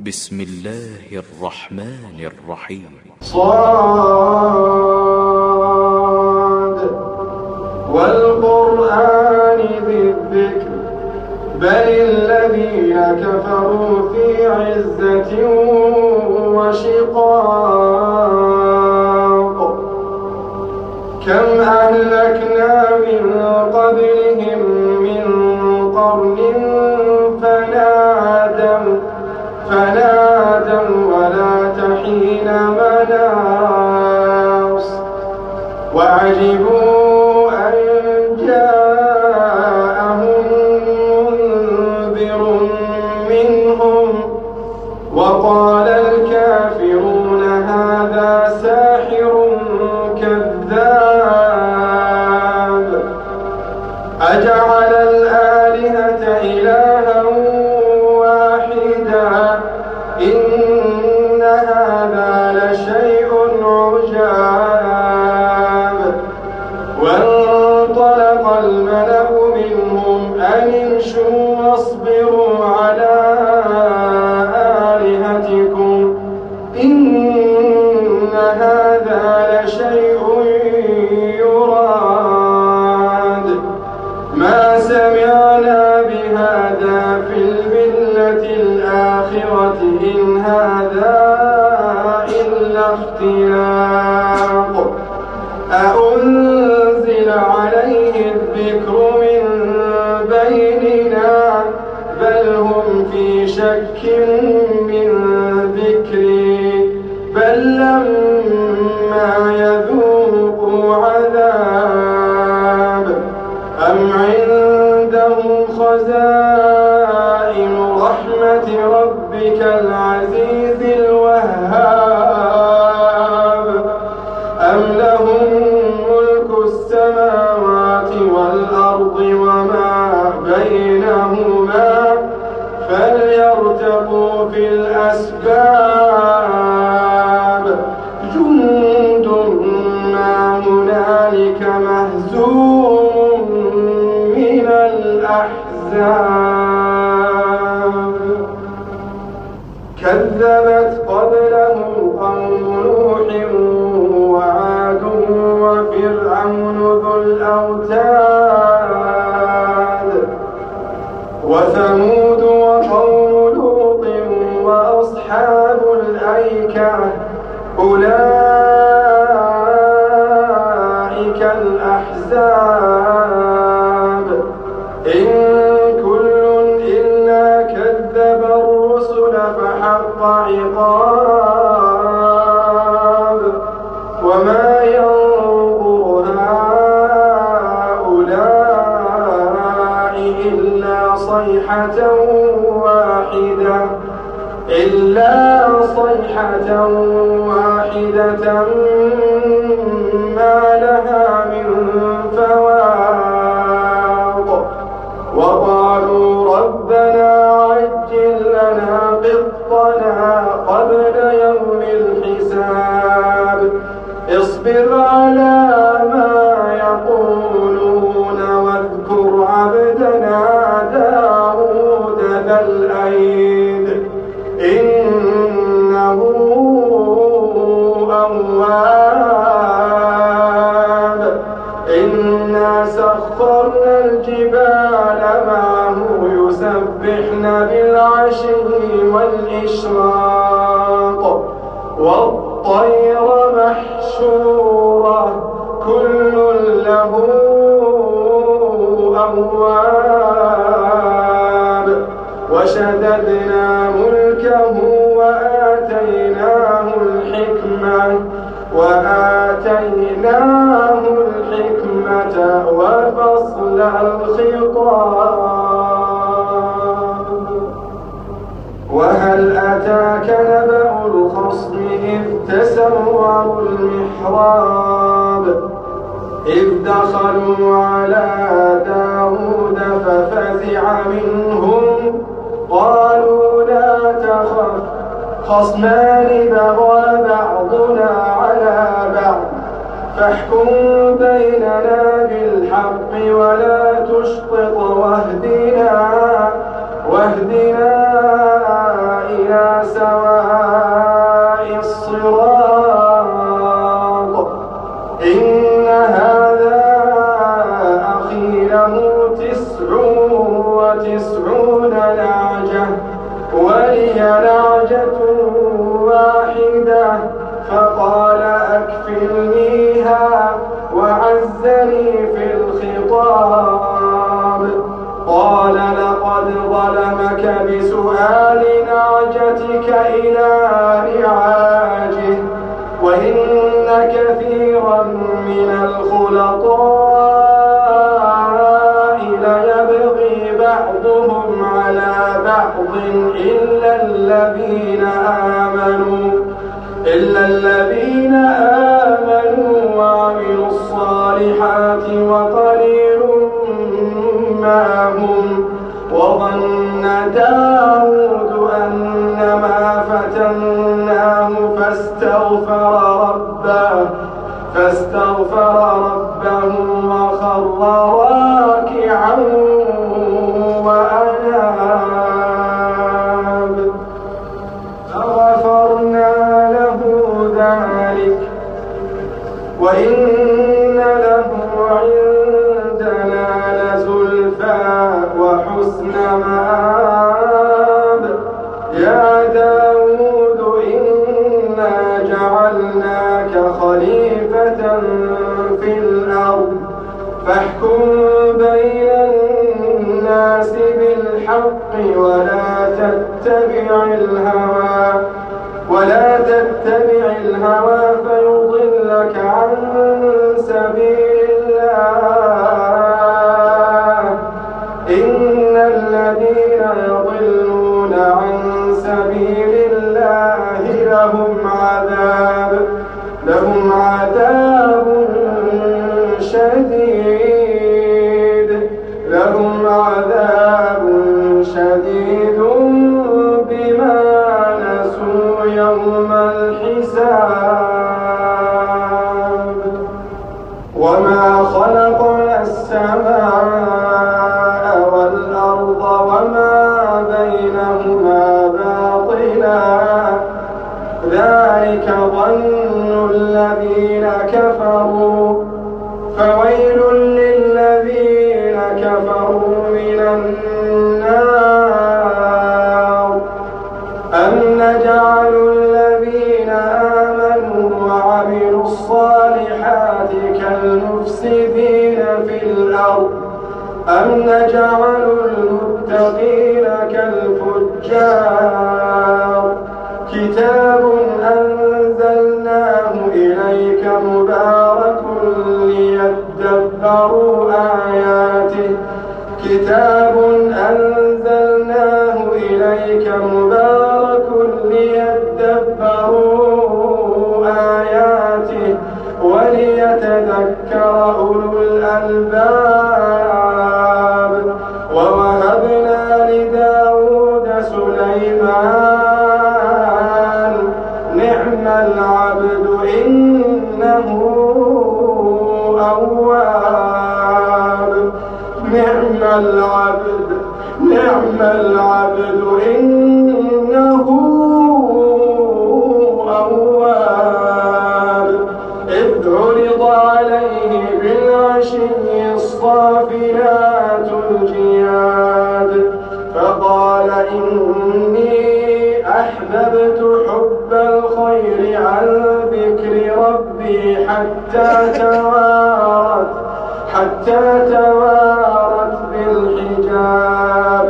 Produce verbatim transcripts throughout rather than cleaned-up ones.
بسم الله الرحمن الرحيم. صاد والقرآن ذي الذكر بل الذين كفروا في عزة وشقاق كم أهلكنا من قبلهم من قرن فنادوا فنادوا ولا تحين مناص وعجبوا أن جاءهم منذر منهم وقال الكافرون هذا ساحر كذاب أجعل الآلهة إلها واحدا إن هذا لشيء عجاب وانطلق الملأ منهم أن امشوا واصبروا على آلهتكم إن هذا لشيء يراد ما سمعنا بهذا في الملة الآخرة إن هذا إلا اختلاق أأنزل عليه الذكر من بيننا بل هم في شك من ذكري بل لما يذوقوا عذاب أم عندهم خزائن رحمة ربك العزيز الوهاب أم لهم ملك السماوات والأرض وما بينهما فليرتقوا في الأسباب جند ما هنالك مهزوم من الأحزاب كذبت قبلهم قوم نوح وعاد وفرعون ذو الأوتاد وثمود وقوم لوط وأصحاب الأيكة أولئك الأحزاب إن كل إلا كذب الرسل فحق عقاب وما ينظر هؤلاء إلا صيحة واحدة إلا صيحة واحدة ما لها من فواق وقالوا ربنا عجل لنا قطنا قبل يوم الحساب اصبر على ما يقولون واذكر عبدنا داود ذا الأيد إنه أواب إنا سخرنا الجبال معه يسبحن بالعشي والإشراق والطير محشورة كل له أواب وشددنا ملكه وآتيناه الحكمة وآتيناه الحكمة وفصل الخطاب وهل أتاك نبأ الخصم إذ تسوروا المحراب إذ دخلوا على داود ففزع منهم قالوا لا تخف خصمان بغى بعضنا على بعض فاحكم بيننا بالحق ولا تشطط واهدنا واهدنا إلى إلى سواء الصراط. إن هذا أخي له تسع وتسعون نعجة ولي نعجة واحدة فقال أكفلنيها وعزني في الخطاب. قال لقد ظلمك بسؤال نعجتك إلى رعاجه وإن كثيرا من الخلطاء ليبغي بعضهم على بعض إلا الذين آمنوا إلا الذين آمنوا وعملوا الصالحات وقليل ما هم. وظن داود أنما فتناه فاستغفر ربه فاستغفر ربه وخر راكعا وأناب فغفرنا له ذلك وإن له عندنا لزلفى وحسن مآب. يا داود إنا جعلناك خليفة في الأرض فاحكم بين الناس بالحق ولا تتبع الهوى ولا تتبع الهوى فيضلك عن سبيل الله. إن الذين يضلون عن سبيل الله لهم عذاب لهم عذاب شديد لهم عذاب شديد بما نسوا يوم الحساب. وما خلقنا السماء والأرض وما بينهما باطلا ذلك ظن الذين كفروا فويل للذين كفروا من النار. أم نجعل الذين آمنوا وعملوا الصالحات كالمفسدين في الأرض أم نجعل المتقين كالفجار. كتاب أنزلناه إليك مبارك ليدبروا آياته كتاب أنزلناه إليك مبارك ليدبروا آياته وليتذكر أولو الألباب. ووهبنا لداود سليمان نعم العبد إنه أواب. نعم العبد نعم العبد إنه أواب. إذ عرض عليه بالعشي الصافنات الجياد فقال إني أحببت حب الخير عن ذكر ربي حتى توارت حتى توارت بالحجاب.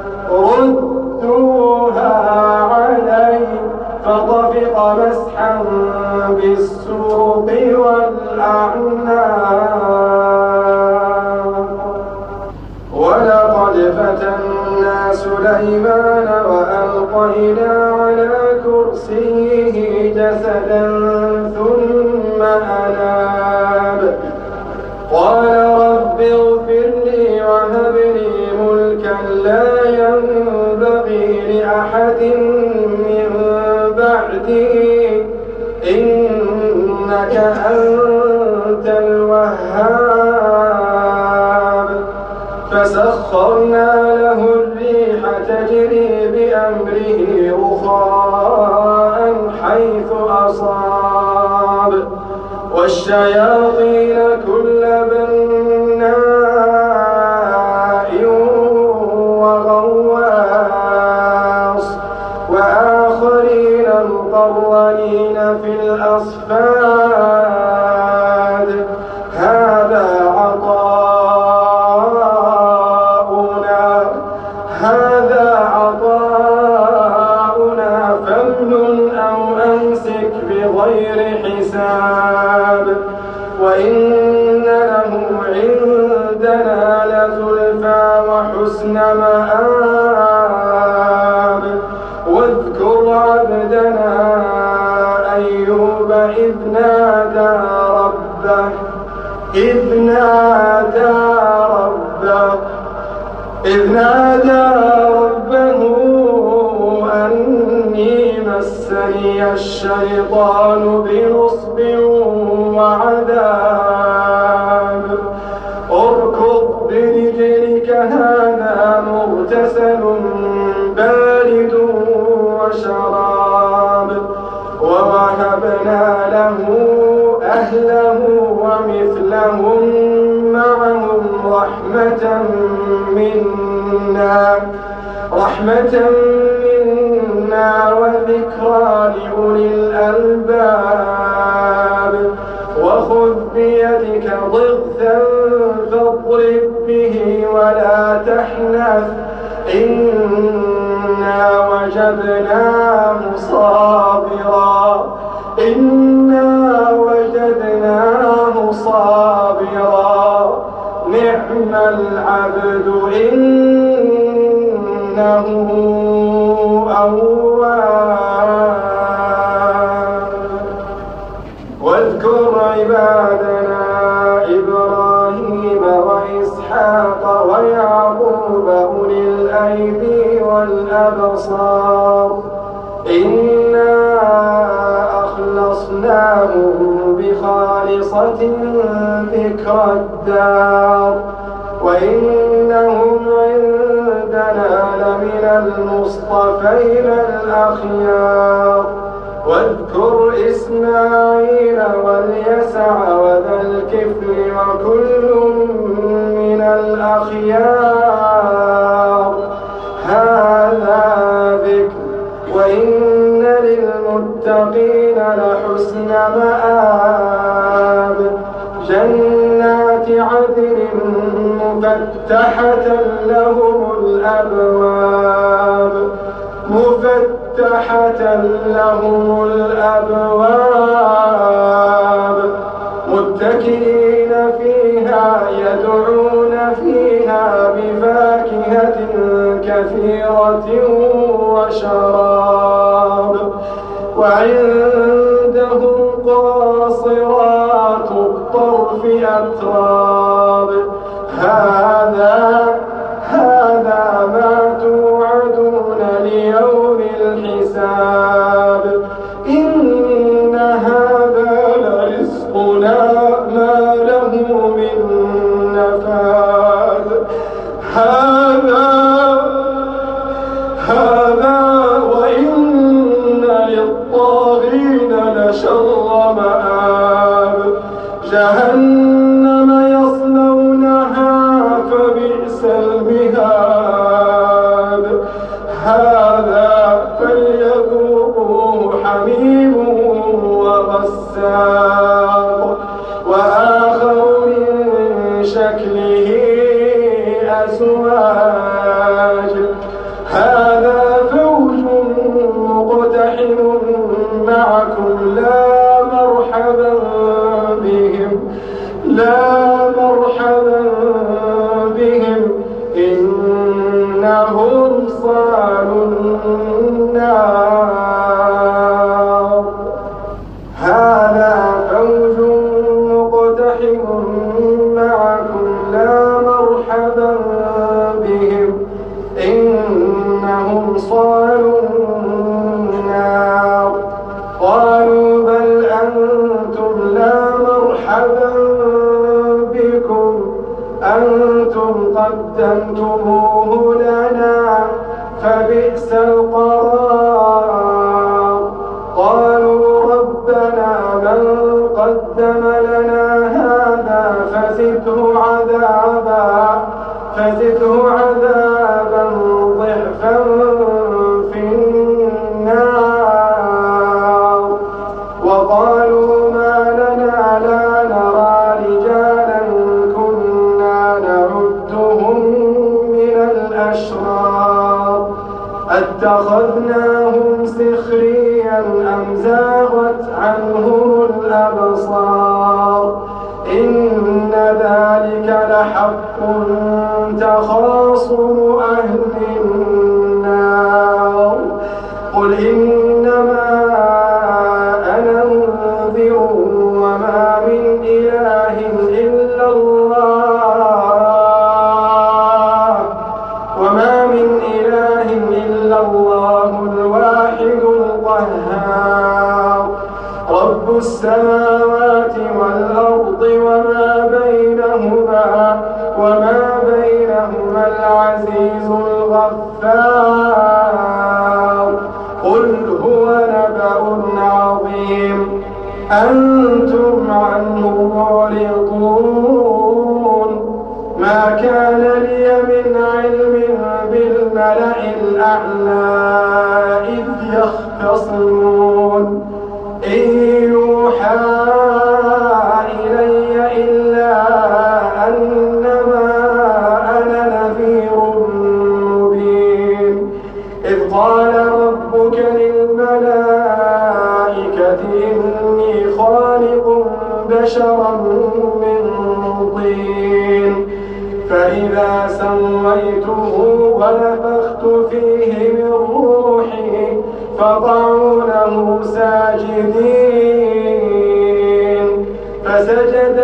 ردوها علي فطفق مسحا بالسوق والأعناق. ولقد فتنا سليمان وألقينا على كرسيه جسدا ثم أناب. قال رب اغفر لي وهب لي ملكا لا ينبغي لأحد من بعدي إنك أنت الوهاب. فسخرنا له الريح تجري بأمره رخاء والشياطين كل بناء وغواص وآخرين مقرنين في الأصفاد هذا عطاؤنا هذا عطاؤنا فامنن أو أمسك بغير حساب وإن له عندنا لزلفى وحسن مآب واذكر عبدنا أيوب إذ نادى ربه إذ نادى ربه إذ نادى ربه أني مسني الشيطان بنصب وعذاب اركض برجلك هذا مغتسل بارد وشراب ووهبنا له أهله ومثلهم معهم رحمة منا رحمة منا وذكرى لأولي الألباب وخذ بيدك ضغثا فاضرب به ولا تحنث إنا وجدناه صابرا إنا وجدناه صابرا نعم العبد إنه أواب واذكر عبادنا إبراهيم وإسحاق ويعقوب أولي الأيدي والأبصار إنا أخلصناهم بخالصة ذكر الدار وإنهم عندنا لمن المصطفين الأخيار واذكر إسماعيل واليسع وذا الكفل وكل من الأخيار هذا ذكر وإن للمتقين لحسن مآب جنات عدن مفتحة لهم الأبواب مفتحة لهم الأبواب متكئين فيها يدعون فيها بفاكهة كثيرة وشراب وعندهم قاصرات الطرف أتراب هذا هذا ما توعدون ليوم الحساب إن هذا لرزقنا ما له من نفاد هذا هذا وإن للطاغين لشر مآب جهنم يصلونها فبئس المهاد هذا فليذوقوه حميم وغساق وآخر من شكله أزواج هذا فوج مقتحم معكم لا مرحبا بهم لا مرحبا بهم إنهم صالوا النار هذا فوج مقتحم معكم لا مرحبا بهم إنهم صالوا النار قالوا بل أنتم لا مرحبا بكم أنتم قدمتموه لنا فبئس القرار قالوا ربنا من قدم قدم لنا هذا فزده عذابا فزده عذابا ضعفا في النار. وقالوا ما لنا لا نرى رجالا كنا نعدهم من الأشرار أتخذناهم سخريا أم زاغت عنهم الأبصار إن ذلك لحق تخاصم أهل النار. قل إنما أنا منذر وما من إله إلا الله وما من إله إلا الله الواحد القهار رب السماوات والأرض وما بينهما وما بينهما العزيز الغفار. قل هو نبأ عظيم أنتم عنه معرضون. ما كان لي من علم بالملأ الأعلى إذ يختصمون إن يوحى إلي إلا أنما أنا نذير مبين. إذ قال ربك للملائكة إني خالق بشرا من طين فإذا سويته ونفخت فيه من روحي فقعوا له ساجدين فسجد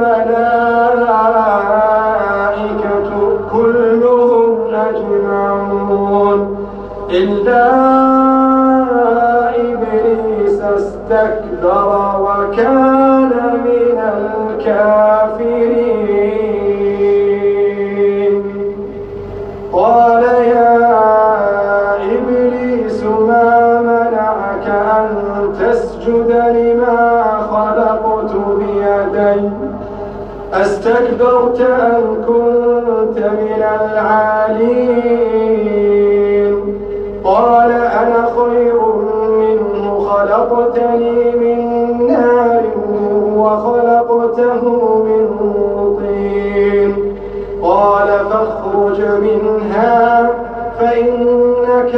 الملائكة كلهم أجمعون إلا إبليس استكبر وكان من الكافرين. قال يا إبليس ما منعك أن تسجد لما خلقت بيدي أستكبرت أم كنت من العالين؟ قال أنا خير منه خلقتني من نار وخلقته من طين. قال فاخرج منها فإنك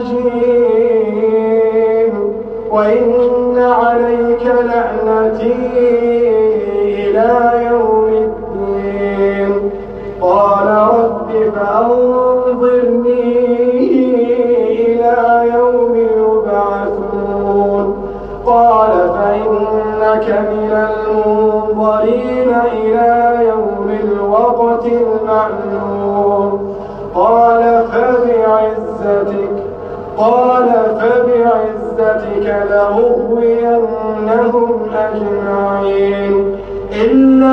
رجيم وإن عليك لعنتي إلى يوم الدين. قال رب فأنظرني إلى يوم يبعثون. قال فإنك من المنظرين إلى يوم الوقت المعلوم. قال فبعزتك قال فبعزتك لأغوينهم أجمعين إلا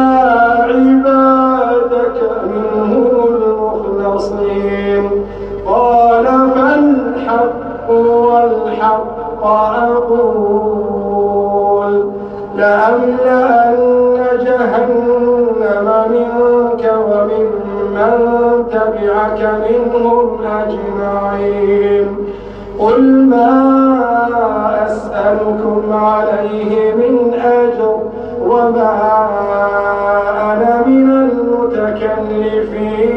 عبادك منهم المخلصين. قال فالحق والحق أقول لأملأن جهنم منك وممن تبعك منهم أجمعين. قل ما أسألكم عليه من أجر وما أنا من المتكلفين